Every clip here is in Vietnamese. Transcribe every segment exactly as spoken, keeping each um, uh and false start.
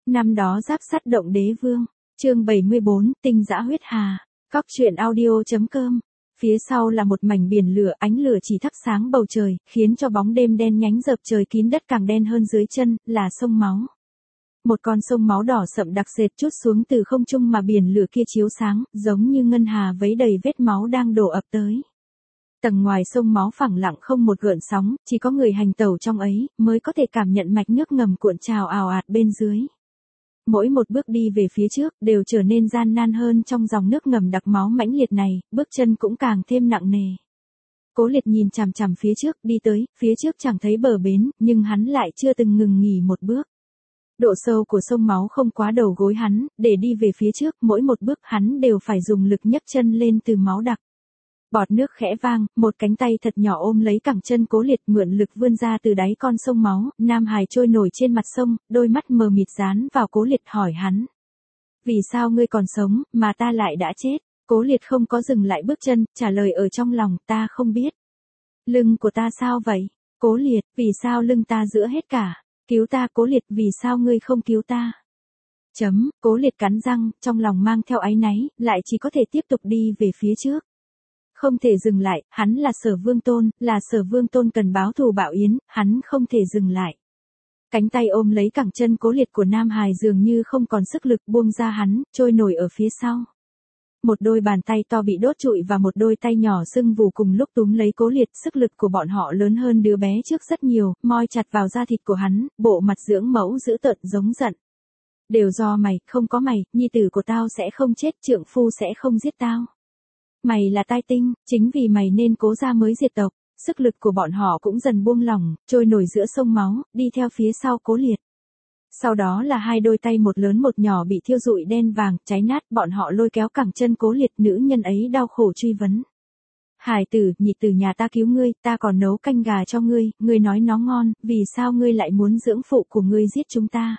Năm đó giáp sắt động đế vương, chương bảy mươi bốn, tinh dã huyết hà, cóc truyện audio.com. Phía sau là một mảnh biển lửa, ánh lửa chỉ thắp sáng bầu trời, khiến cho bóng đêm đen nhánh dợp trời kín đất càng đen hơn dưới chân, là sông máu. Một con sông máu đỏ sậm đặc sệt trút xuống từ không trung mà biển lửa kia chiếu sáng, giống như ngân hà vấy đầy vết máu đang đổ ập tới. Tầng ngoài sông máu phẳng lặng không một gợn sóng, chỉ có người hành tẩu trong ấy, mới có thể cảm nhận mạch nước ngầm cuộn trào ào ạt bên dưới. Mỗi một bước đi về phía trước, đều trở nên gian nan hơn trong dòng nước ngầm đặc máu mãnh liệt này, bước chân cũng càng thêm nặng nề. Cố Liệt nhìn chằm chằm phía trước, đi tới, phía trước chẳng thấy bờ bến, nhưng hắn lại chưa từng ngừng nghỉ một bước. Độ sâu của sông máu không quá đầu gối hắn, để đi về phía trước, mỗi một bước hắn đều phải dùng lực nhấc chân lên từ máu đặc. Bọt nước khẽ vang, một cánh tay thật nhỏ ôm lấy cẳng chân Cố Liệt mượn lực vươn ra từ đáy con sông máu, Nam Hải trôi nổi trên mặt sông, đôi mắt mờ mịt dán vào Cố Liệt hỏi hắn. Vì sao ngươi còn sống, mà ta lại đã chết? Cố Liệt không có dừng lại bước chân, trả lời ở trong lòng, ta không biết. Lưng của ta sao vậy? Cố Liệt, vì sao lưng ta giữa hết cả? Cứu ta Cố Liệt, vì sao ngươi không cứu ta? Chấm, Cố Liệt cắn răng, trong lòng mang theo áy náy, lại chỉ có thể tiếp tục đi về phía trước. Không thể dừng lại, hắn là Sở Vương Tôn, là Sở Vương Tôn cần báo thù báo yến, hắn không thể dừng lại. Cánh tay ôm lấy cẳng chân Cố Liệt của Nam Hải dường như không còn sức lực buông ra hắn, trôi nổi ở phía sau. Một đôi bàn tay to bị đốt trụi và một đôi tay nhỏ sưng vù cùng lúc túm lấy Cố Liệt, sức lực của bọn họ lớn hơn đứa bé trước rất nhiều, moi chặt vào da thịt của hắn, bộ mặt dưỡng mẫu dữ tợn giống giận. Đều do mày, không có mày, nhi tử của tao sẽ không chết, trượng phu sẽ không giết tao. Mày là tai tinh, chính vì mày nên Cố gia mới diệt tộc. Sức lực của bọn họ cũng dần buông lỏng, trôi nổi giữa sông máu, đi theo phía sau Cố Liệt. Sau đó là hai đôi tay một lớn một nhỏ bị thiêu rụi đen vàng, cháy nát, bọn họ lôi kéo cẳng chân Cố Liệt, nữ nhân ấy đau khổ truy vấn. Hải tử, nhị tử nhà ta cứu ngươi, ta còn nấu canh gà cho ngươi, ngươi nói nó ngon, vì sao ngươi lại muốn dưỡng phụ của ngươi giết chúng ta?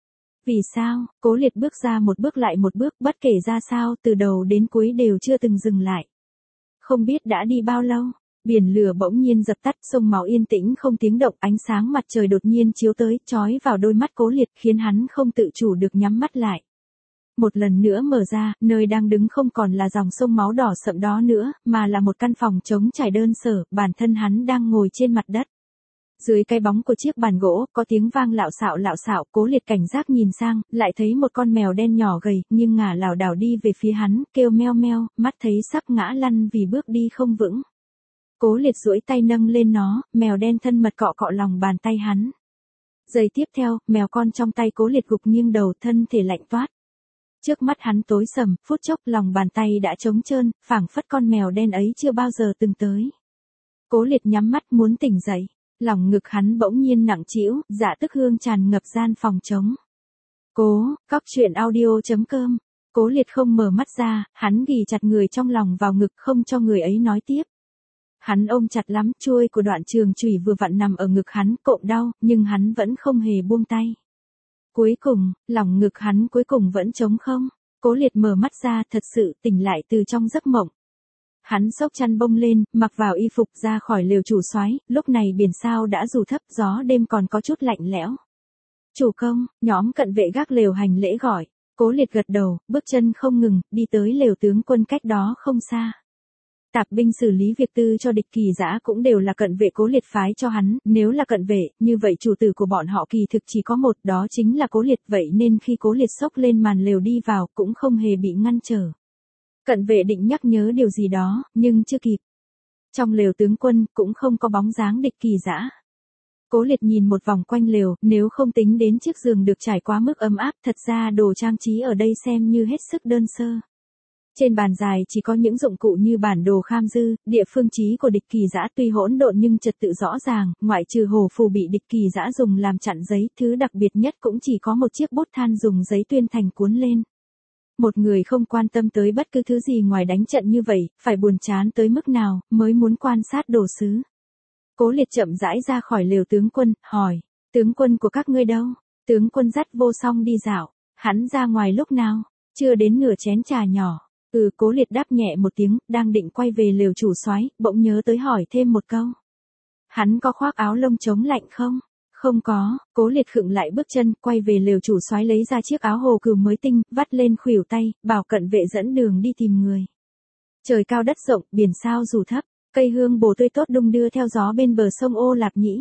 Vì sao? Cố Liệt bước ra một bước lại một bước, bất kể ra sao, từ đầu đến cuối đều chưa từng dừng lại. Không biết đã đi bao lâu, biển lửa bỗng nhiên dập tắt, sông máu yên tĩnh không tiếng động, ánh sáng mặt trời đột nhiên chiếu tới, chói vào đôi mắt Cố Liệt, khiến hắn không tự chủ được nhắm mắt lại. Một lần nữa mở ra, nơi đang đứng không còn là dòng sông máu đỏ sậm đó nữa, mà là một căn phòng trống trải đơn sơ, bản thân hắn đang ngồi trên mặt đất. Dưới cái bóng của chiếc bàn gỗ, có tiếng vang lạo xạo lạo xạo, Cố Liệt cảnh giác nhìn sang, lại thấy một con mèo đen nhỏ gầy, nhưng ngả lảo đảo đi về phía hắn, kêu meo meo, mắt thấy sắp ngã lăn vì bước đi không vững. Cố Liệt duỗi tay nâng lên nó, mèo đen thân mật cọ cọ lòng bàn tay hắn. Giây tiếp theo, mèo con trong tay Cố Liệt gục nghiêng đầu, thân thể lạnh toát. Trước mắt hắn tối sầm, phút chốc lòng bàn tay đã trống trơn, phảng phất con mèo đen ấy chưa bao giờ từng tới. Cố Liệt nhắm mắt muốn tỉnh dậy. Lòng ngực hắn bỗng nhiên nặng trĩu, dạ tức hương tràn ngập gian phòng trống. Cố, cóc truyện audio.com. Cố Liệt không mở mắt ra, hắn ghì chặt người trong lòng vào ngực không cho người ấy nói tiếp. Hắn ôm chặt lắm, chuôi của đoạn trường chùy vừa vặn nằm ở ngực hắn, cộm đau, nhưng hắn vẫn không hề buông tay. Cuối cùng, lòng ngực hắn cuối cùng vẫn trống không. Cố Liệt mở mắt ra, thật sự tỉnh lại từ trong giấc mộng. Hắn xốc chăn bông lên, mặc vào y phục ra khỏi lều chủ soái, lúc này biển sao đã rủ thấp, gió đêm còn có chút lạnh lẽo. Chủ công, nhóm cận vệ gác lều hành lễ gọi. Cố Liệt gật đầu, bước chân không ngừng, đi tới lều tướng quân cách đó không xa. Tạp binh xử lý việc tư cho địch Kỳ Dã cũng đều là cận vệ Cố Liệt phái cho hắn, nếu là cận vệ, như vậy chủ tử của bọn họ kỳ thực chỉ có một, đó chính là Cố Liệt, vậy nên khi Cố Liệt xốc lên màn lều đi vào, cũng không hề bị ngăn trở. Cận vệ định nhắc nhớ điều gì đó, nhưng chưa kịp. Trong lều tướng quân, cũng không có bóng dáng địch Kỳ Dã. Cố Liệt nhìn một vòng quanh lều, nếu không tính đến chiếc giường được trải quá mức ấm áp, thật ra đồ trang trí ở đây xem như hết sức đơn sơ. Trên bàn dài chỉ có những dụng cụ như bản đồ kham dư, địa phương chí của địch Kỳ Dã tuy hỗn độn nhưng trật tự rõ ràng, ngoại trừ hồ phù bị địch Kỳ Dã dùng làm chặn giấy, thứ đặc biệt nhất cũng chỉ có một chiếc bút than dùng giấy tuyên thành cuốn lên. Một người không quan tâm tới bất cứ thứ gì ngoài đánh trận như vậy, phải buồn chán tới mức nào, mới muốn quan sát đồ sứ. Cố Liệt chậm rãi ra khỏi lều tướng quân, hỏi, tướng quân của các ngươi đâu? Tướng quân dắt Vô Song đi dạo, hắn ra ngoài lúc nào? Chưa đến nửa chén trà nhỏ. Ừ, Cố Liệt đáp nhẹ một tiếng, đang định quay về lều chủ soái, bỗng nhớ tới hỏi thêm một câu. Hắn có khoác áo lông chống lạnh không? Không có, Cố Liệt khựng lại bước chân, quay về lều chủ soái lấy ra chiếc áo hồ cừu mới tinh, vắt lên khuỷu tay, bảo cận vệ dẫn đường đi tìm người. Trời cao đất rộng, biển sao dù thấp, cây hương bồ tươi tốt đung đưa theo gió bên bờ sông Ô Lạp Nhĩ.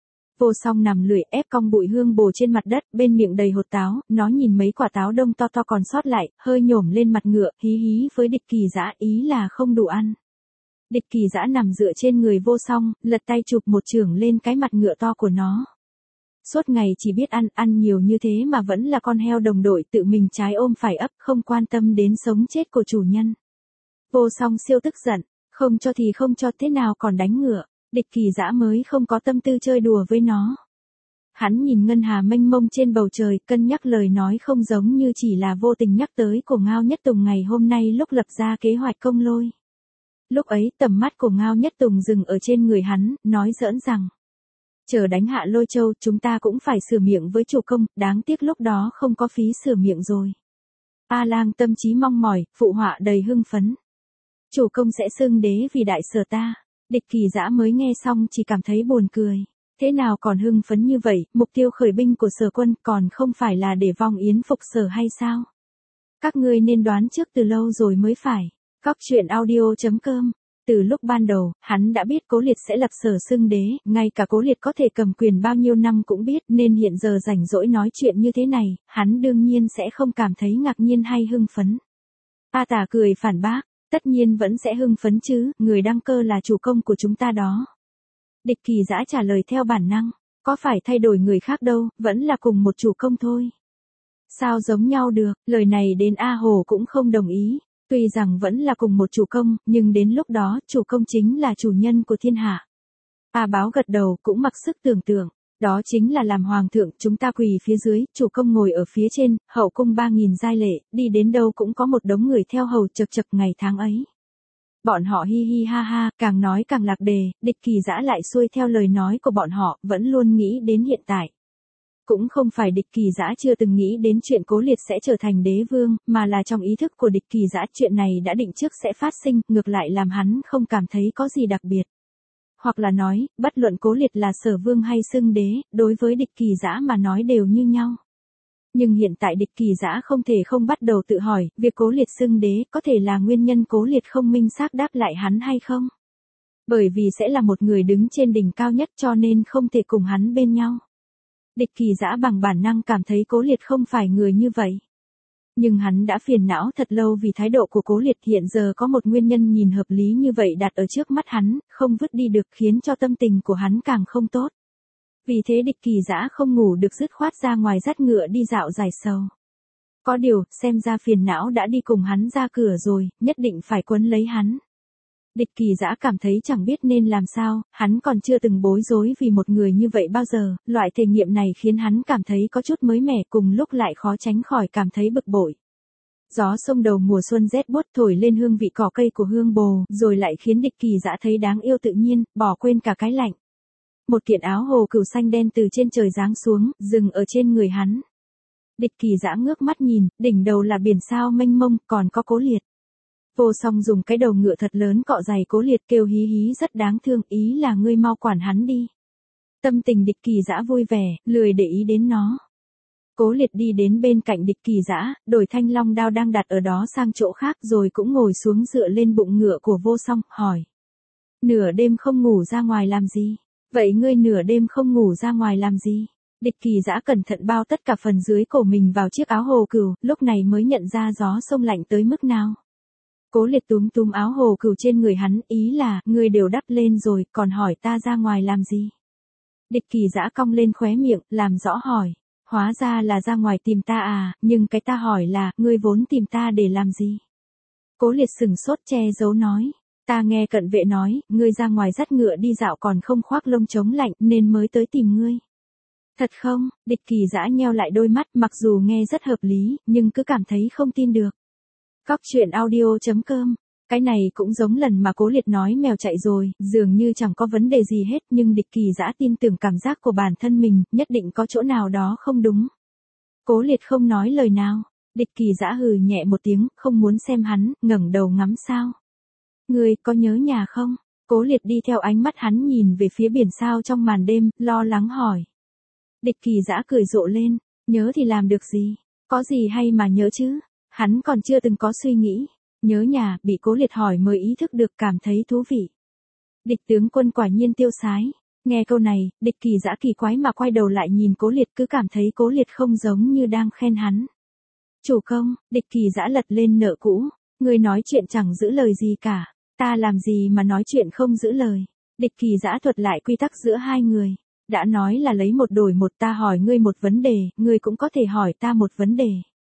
Vô Song nằm lười ép cong bụi hương bồ trên mặt đất, bên miệng đầy hột táo, nó nhìn mấy quả táo đông to to còn sót lại, hơi nhổm lên mặt ngựa, hí hí với Địch Kỳ Dã, ý là không đủ ăn. Địch Kỳ Dã nằm dựa trên người Vô Song, lật tay chụp một chưởng lên cái mặt ngựa to của nó. Suốt ngày chỉ biết ăn, ăn nhiều như thế mà vẫn là con heo đồng đội tự mình trái ôm phải ấp, không quan tâm đến sống chết của chủ nhân. Vô Song siêu tức giận, không cho thì không cho, thế nào còn đánh ngựa. Địch Kỳ Dã mới không có tâm tư chơi đùa với nó. Hắn nhìn ngân hà mênh mông trên bầu trời, cân nhắc lời nói không giống như chỉ là vô tình nhắc tới của Ngao Nhất Tùng ngày hôm nay lúc lập ra kế hoạch công lôi. Lúc ấy tầm mắt của Ngao Nhất Tùng dừng ở trên người hắn, nói giỡn rằng: chờ đánh hạ Lôi Châu chúng ta cũng phải sửa miệng với chủ công, đáng tiếc lúc đó không có phí sửa miệng rồi. A Lang tâm trí mong mỏi, phụ họa đầy hưng phấn. Chủ công sẽ xưng đế vì đại sở ta. Địch Kỳ Dã mới nghe xong chỉ cảm thấy buồn cười. Thế nào còn hưng phấn như vậy, mục tiêu khởi binh của Sở quân còn không phải là để vong yến phục Sở hay sao? Các ngươi nên đoán trước từ lâu rồi mới phải. Cóc truyện audio chấm com. Từ lúc ban đầu, hắn đã biết Cố Liệt sẽ lập Sở xưng đế, ngay cả Cố Liệt có thể cầm quyền bao nhiêu năm cũng biết, nên hiện giờ rảnh rỗi nói chuyện như thế này, hắn đương nhiên sẽ không cảm thấy ngạc nhiên hay hưng phấn. A Tả cười phản bác. Tất nhiên vẫn sẽ hưng phấn chứ, người đăng cơ là chủ công của chúng ta đó. Địch Kỳ Dã trả lời theo bản năng, có phải thay đổi người khác đâu, vẫn là cùng một chủ công thôi. Sao giống nhau được, lời này đến A Hồ cũng không đồng ý, tuy rằng vẫn là cùng một chủ công, nhưng đến lúc đó, chủ công chính là chủ nhân của thiên hạ. A Báo gật đầu cũng mặc sức tưởng tượng. Đó chính là làm hoàng thượng, chúng ta quỳ phía dưới, chủ công ngồi ở phía trên, hậu cung ba nghìn giai lệ, đi đến đâu cũng có một đống người theo hầu chật chật ngày tháng ấy. Bọn họ hi hi ha ha, càng nói càng lạc đề, Địch Kỳ Dã lại xuôi theo lời nói của bọn họ, vẫn luôn nghĩ đến hiện tại. Cũng không phải Địch Kỳ Dã chưa từng nghĩ đến chuyện Cố Liệt sẽ trở thành đế vương, mà là trong ý thức của Địch Kỳ Dã chuyện này đã định trước sẽ phát sinh, ngược lại làm hắn không cảm thấy có gì đặc biệt. Hoặc là nói, bất luận Cố Liệt là Sở vương hay xưng đế, đối với Địch Kỳ Dã mà nói đều như nhau. Nhưng hiện tại Địch Kỳ Dã không thể không bắt đầu tự hỏi, việc Cố Liệt xưng đế có thể là nguyên nhân Cố Liệt không minh xác đáp lại hắn hay không? Bởi vì sẽ là một người đứng trên đỉnh cao nhất cho nên không thể cùng hắn bên nhau. Địch Kỳ Dã bằng bản năng cảm thấy Cố Liệt không phải người như vậy. Nhưng hắn đã phiền não thật lâu vì thái độ của Cố Liệt, hiện giờ có một nguyên nhân nhìn hợp lý như vậy đặt ở trước mắt hắn, không vứt đi được, khiến cho tâm tình của hắn càng không tốt. Vì thế Địch Kỳ Dã không ngủ được, dứt khoát ra ngoài dắt ngựa đi dạo giải sầu. Có điều, xem ra phiền não đã đi cùng hắn ra cửa rồi, nhất định phải quấn lấy hắn. Địch Kỳ Dã cảm thấy chẳng biết nên làm sao, hắn còn chưa từng bối rối vì một người như vậy bao giờ, loại thể nghiệm này khiến hắn cảm thấy có chút mới mẻ, cùng lúc lại khó tránh khỏi cảm thấy bực bội. Gió sông đầu mùa xuân rét buốt thổi lên hương vị cỏ cây của hương bồ, rồi lại khiến Địch Kỳ Dã thấy đáng yêu tự nhiên, bỏ quên cả cái lạnh. Một kiện áo hồ cừu xanh đen từ trên trời giáng xuống, dừng ở trên người hắn. Địch Kỳ Dã ngước mắt nhìn, đỉnh đầu là biển sao mênh mông, còn có Cố Liệt. Vô Song dùng cái đầu ngựa thật lớn cọ giày Cố Liệt, kêu hí hí rất đáng thương, ý là ngươi mau quản hắn đi. Tâm tình Địch Kỳ Dã vui vẻ, lười để ý đến nó. Cố Liệt đi đến bên cạnh Địch Kỳ Dã, đổi thanh long đao đang đặt ở đó sang chỗ khác rồi cũng ngồi xuống dựa lên bụng ngựa của Vô Song, hỏi. Nửa đêm không ngủ ra ngoài làm gì? Vậy ngươi nửa đêm không ngủ ra ngoài làm gì? Địch Kỳ Dã cẩn thận bao tất cả phần dưới cổ mình vào chiếc áo hồ cừu, lúc này mới nhận ra gió sông lạnh tới mức nào. Cố Liệt túm túm áo hồ cừu trên người hắn, ý là, ngươi đều đắp lên rồi, còn hỏi ta ra ngoài làm gì? Địch Kỳ Dã cong lên khóe miệng, làm rõ hỏi. Hóa ra là ra ngoài tìm ta à, nhưng cái ta hỏi là, ngươi vốn tìm ta để làm gì? Cố Liệt sừng sốt che giấu nói. Ta nghe cận vệ nói, ngươi ra ngoài dắt ngựa đi dạo còn không khoác lông chống lạnh nên mới tới tìm ngươi. Thật không? Địch Kỳ Dã nheo lại đôi mắt, mặc dù nghe rất hợp lý, nhưng cứ cảm thấy không tin được. Cóc truyện audio chấm com. Cái này cũng giống lần mà Cố Liệt nói mèo chạy rồi, dường như chẳng có vấn đề gì hết, nhưng Địch Kỳ Dã tin tưởng cảm giác của bản thân mình, nhất định có chỗ nào đó không đúng. Cố Liệt không nói lời nào. Địch Kỳ Dã hừ nhẹ một tiếng, không muốn xem hắn, ngẩng đầu ngắm sao. Ngươi có nhớ nhà không? Cố Liệt đi theo ánh mắt hắn nhìn về phía biển sao trong màn đêm, lo lắng hỏi. Địch Kỳ Dã cười rộ lên, nhớ thì làm được gì, có gì hay mà nhớ chứ, hắn còn chưa từng có suy nghĩ, nhớ nhà, bị Cố Liệt hỏi mới ý thức được cảm thấy thú vị. Địch tướng quân quả nhiên tiêu sái, nghe câu này, Địch Kỳ Dã kỳ quái mà quay đầu lại nhìn Cố Liệt cứ cảm thấy Cố Liệt không giống như đang khen hắn. Chủ công, Địch Kỳ Dã lật lên nợ cũ, người nói chuyện chẳng giữ lời gì cả, ta làm gì mà nói chuyện không giữ lời. Địch Kỳ Dã thuật lại quy tắc giữa hai người, đã nói là lấy một đổi một, ta hỏi ngươi một vấn đề, ngươi cũng có thể hỏi ta một vấn đề.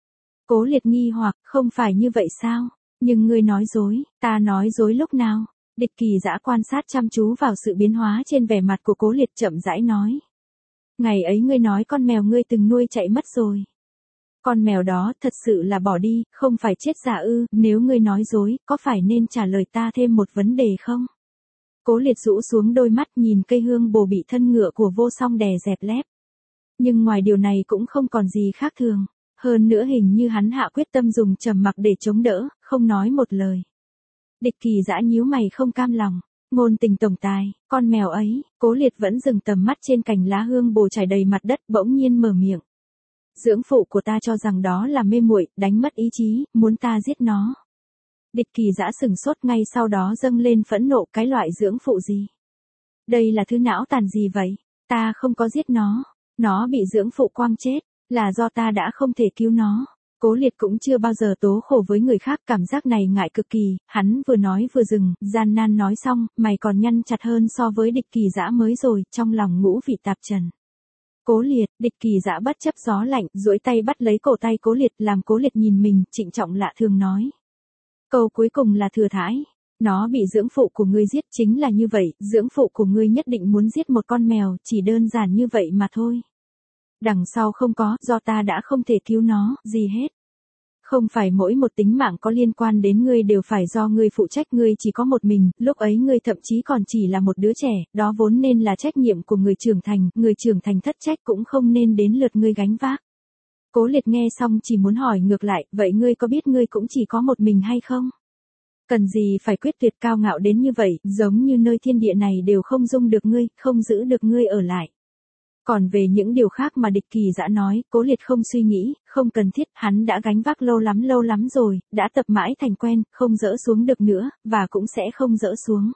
Cố Liệt nghi hoặc, không phải như vậy sao, nhưng ngươi nói dối, ta nói dối lúc nào? Địch Kỳ Dã quan sát chăm chú vào sự biến hóa trên vẻ mặt của Cố Liệt chậm rãi nói. Ngày ấy ngươi nói con mèo ngươi từng nuôi chạy mất rồi. Con mèo đó thật sự là bỏ đi, không phải chết giả ư, nếu ngươi nói dối, có phải nên trả lời ta thêm một vấn đề không? Cố Liệt rũ xuống đôi mắt nhìn cây hương bồ bị thân ngựa của Vô Song đè dẹp lép. Nhưng ngoài điều này cũng không còn gì khác thường, hơn nữa hình như hắn hạ quyết tâm dùng trầm mặc để chống đỡ, không nói một lời. Địch Kỳ Dã nhíu mày không cam lòng, ngôn tình tổng tài, con mèo ấy, Cố Liệt vẫn dừng tầm mắt trên cành lá hương bồ trải đầy mặt đất, bỗng nhiên mở miệng. Dưỡng phụ của ta cho rằng đó là mê muội, đánh mất ý chí, muốn ta giết nó. Địch Kỳ Dã sừng sốt, ngay sau đó dâng lên phẫn nộ, cái loại dưỡng phụ gì? Đây là thứ não tàn gì vậy? Ta không có giết nó, nó bị dưỡng phụ quăng chết, là do ta đã không thể cứu nó. Cố Liệt cũng chưa bao giờ tố khổ với người khác, cảm giác này ngại cực kỳ, hắn vừa nói vừa dừng, gian nan nói xong, mày còn nhăn chặt hơn so với Địch Kỳ Dã mới rồi, trong lòng ngũ vị tạp trần. Cố Liệt, Địch Kỳ Dã bất chấp gió lạnh, duỗi tay bắt lấy cổ tay Cố Liệt, làm Cố Liệt nhìn mình, trịnh trọng lạ thường nói. Câu cuối cùng là thừa thãi, nó bị dưỡng phụ của ngươi giết, chính là như vậy, dưỡng phụ của ngươi nhất định muốn giết một con mèo, chỉ đơn giản như vậy mà thôi. Đằng sau không có, do ta đã không thể cứu nó, gì hết. Không phải mỗi một tính mạng có liên quan đến ngươi đều phải do ngươi phụ trách, ngươi chỉ có một mình, lúc ấy ngươi thậm chí còn chỉ là một đứa trẻ, đó vốn nên là trách nhiệm của người trưởng thành, người trưởng thành thất trách cũng không nên đến lượt ngươi gánh vác. Cố Liệt nghe xong chỉ muốn hỏi ngược lại, vậy ngươi có biết ngươi cũng chỉ có một mình hay không? Cần gì phải quyết tuyệt cao ngạo đến như vậy, giống như nơi thiên địa này đều không dung được ngươi, không giữ được ngươi ở lại. Còn về những điều khác mà Địch Kỳ Dã nói, Cố Liệt không suy nghĩ, không cần thiết, hắn đã gánh vác lâu lắm lâu lắm rồi, đã tập mãi thành quen, không dỡ xuống được nữa, và cũng sẽ không dỡ xuống.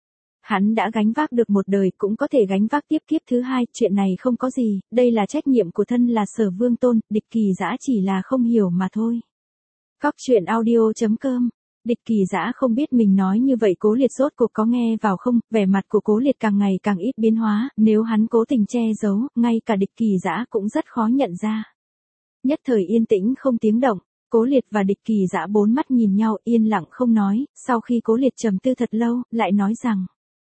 Hắn đã gánh vác được một đời, cũng có thể gánh vác tiếp kiếp thứ hai, chuyện này không có gì, đây là trách nhiệm của thân là Sở Vương Tôn, Địch Kỳ Dã chỉ là không hiểu mà thôi. Cóc truyện audio chấm com. Địch Kỳ Dã không biết mình nói như vậy Cố Liệt rốt cuộc có nghe vào không, vẻ mặt của Cố Liệt càng ngày càng ít biến hóa, nếu hắn cố tình che giấu, ngay cả Địch Kỳ Dã cũng rất khó nhận ra. Nhất thời yên tĩnh không tiếng động, Cố Liệt và Địch Kỳ Dã bốn mắt nhìn nhau yên lặng không nói, sau khi Cố Liệt trầm tư thật lâu, lại nói rằng.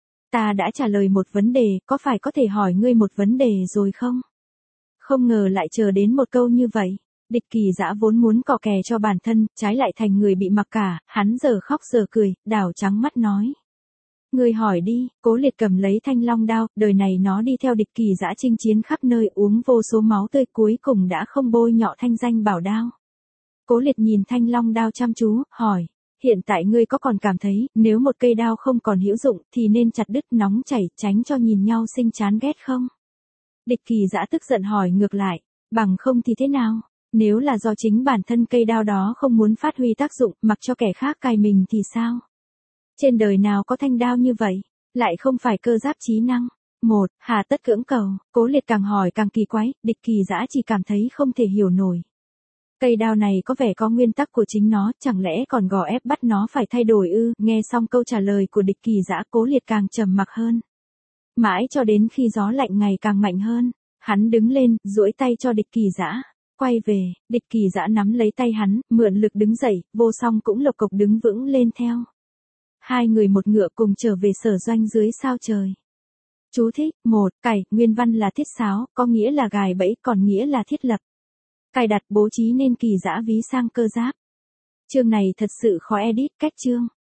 Ta đã trả lời một vấn đề, có phải có thể hỏi ngươi một vấn đề rồi không? Không ngờ lại chờ đến một câu như vậy. Địch Kỳ Dã vốn muốn cọ kè cho bản thân, trái lại thành người bị mặc cả, hắn giờ khóc giờ cười, đảo trắng mắt nói. Ngươi hỏi đi, Cố Liệt cầm lấy thanh long đao, đời này nó đi theo Địch Kỳ Dã chinh chiến khắp nơi, uống vô số máu tươi, cuối cùng đã không bôi nhọ thanh danh bảo đao. Cố Liệt nhìn thanh long đao chăm chú, hỏi. Hiện tại ngươi có còn cảm thấy, nếu một cây đao không còn hữu dụng, thì nên chặt đứt nóng chảy, tránh cho nhìn nhau sinh chán ghét không? Địch Kỳ Dã tức giận hỏi ngược lại, bằng không thì thế nào? Nếu là do chính bản thân cây đao đó không muốn phát huy tác dụng, mặc cho kẻ khác cài mình thì sao? Trên đời nào có thanh đao như vậy? Lại không phải cơ giáp trí năng. Một, hà tất cưỡng cầu, Cố Liệt càng hỏi càng kỳ quái, Địch Kỳ Dã chỉ cảm thấy không thể hiểu nổi. Cây đao này có vẻ có nguyên tắc của chính nó, chẳng lẽ còn gò ép bắt nó phải thay đổi ư? Nghe xong câu trả lời của Địch Kỳ Dã, Cố Liệt càng trầm mặc hơn. Mãi cho đến khi gió lạnh ngày càng mạnh hơn, hắn đứng lên, duỗi tay cho Địch Kỳ Dã. Quay về, Địch Kỳ Dã nắm lấy tay hắn, mượn lực đứng dậy, Vô Song cũng lộc cộc đứng vững lên theo. Hai người một ngựa cùng trở về sở doanh dưới sao trời. Chú thích, một, cày, nguyên văn là thiết sáo, có nghĩa là gài bẫy, còn nghĩa là thiết lập. Cài đặt bố trí nên Kỳ Dã ví sang cơ giáp. Chương này thật sự khó edit, cách chương.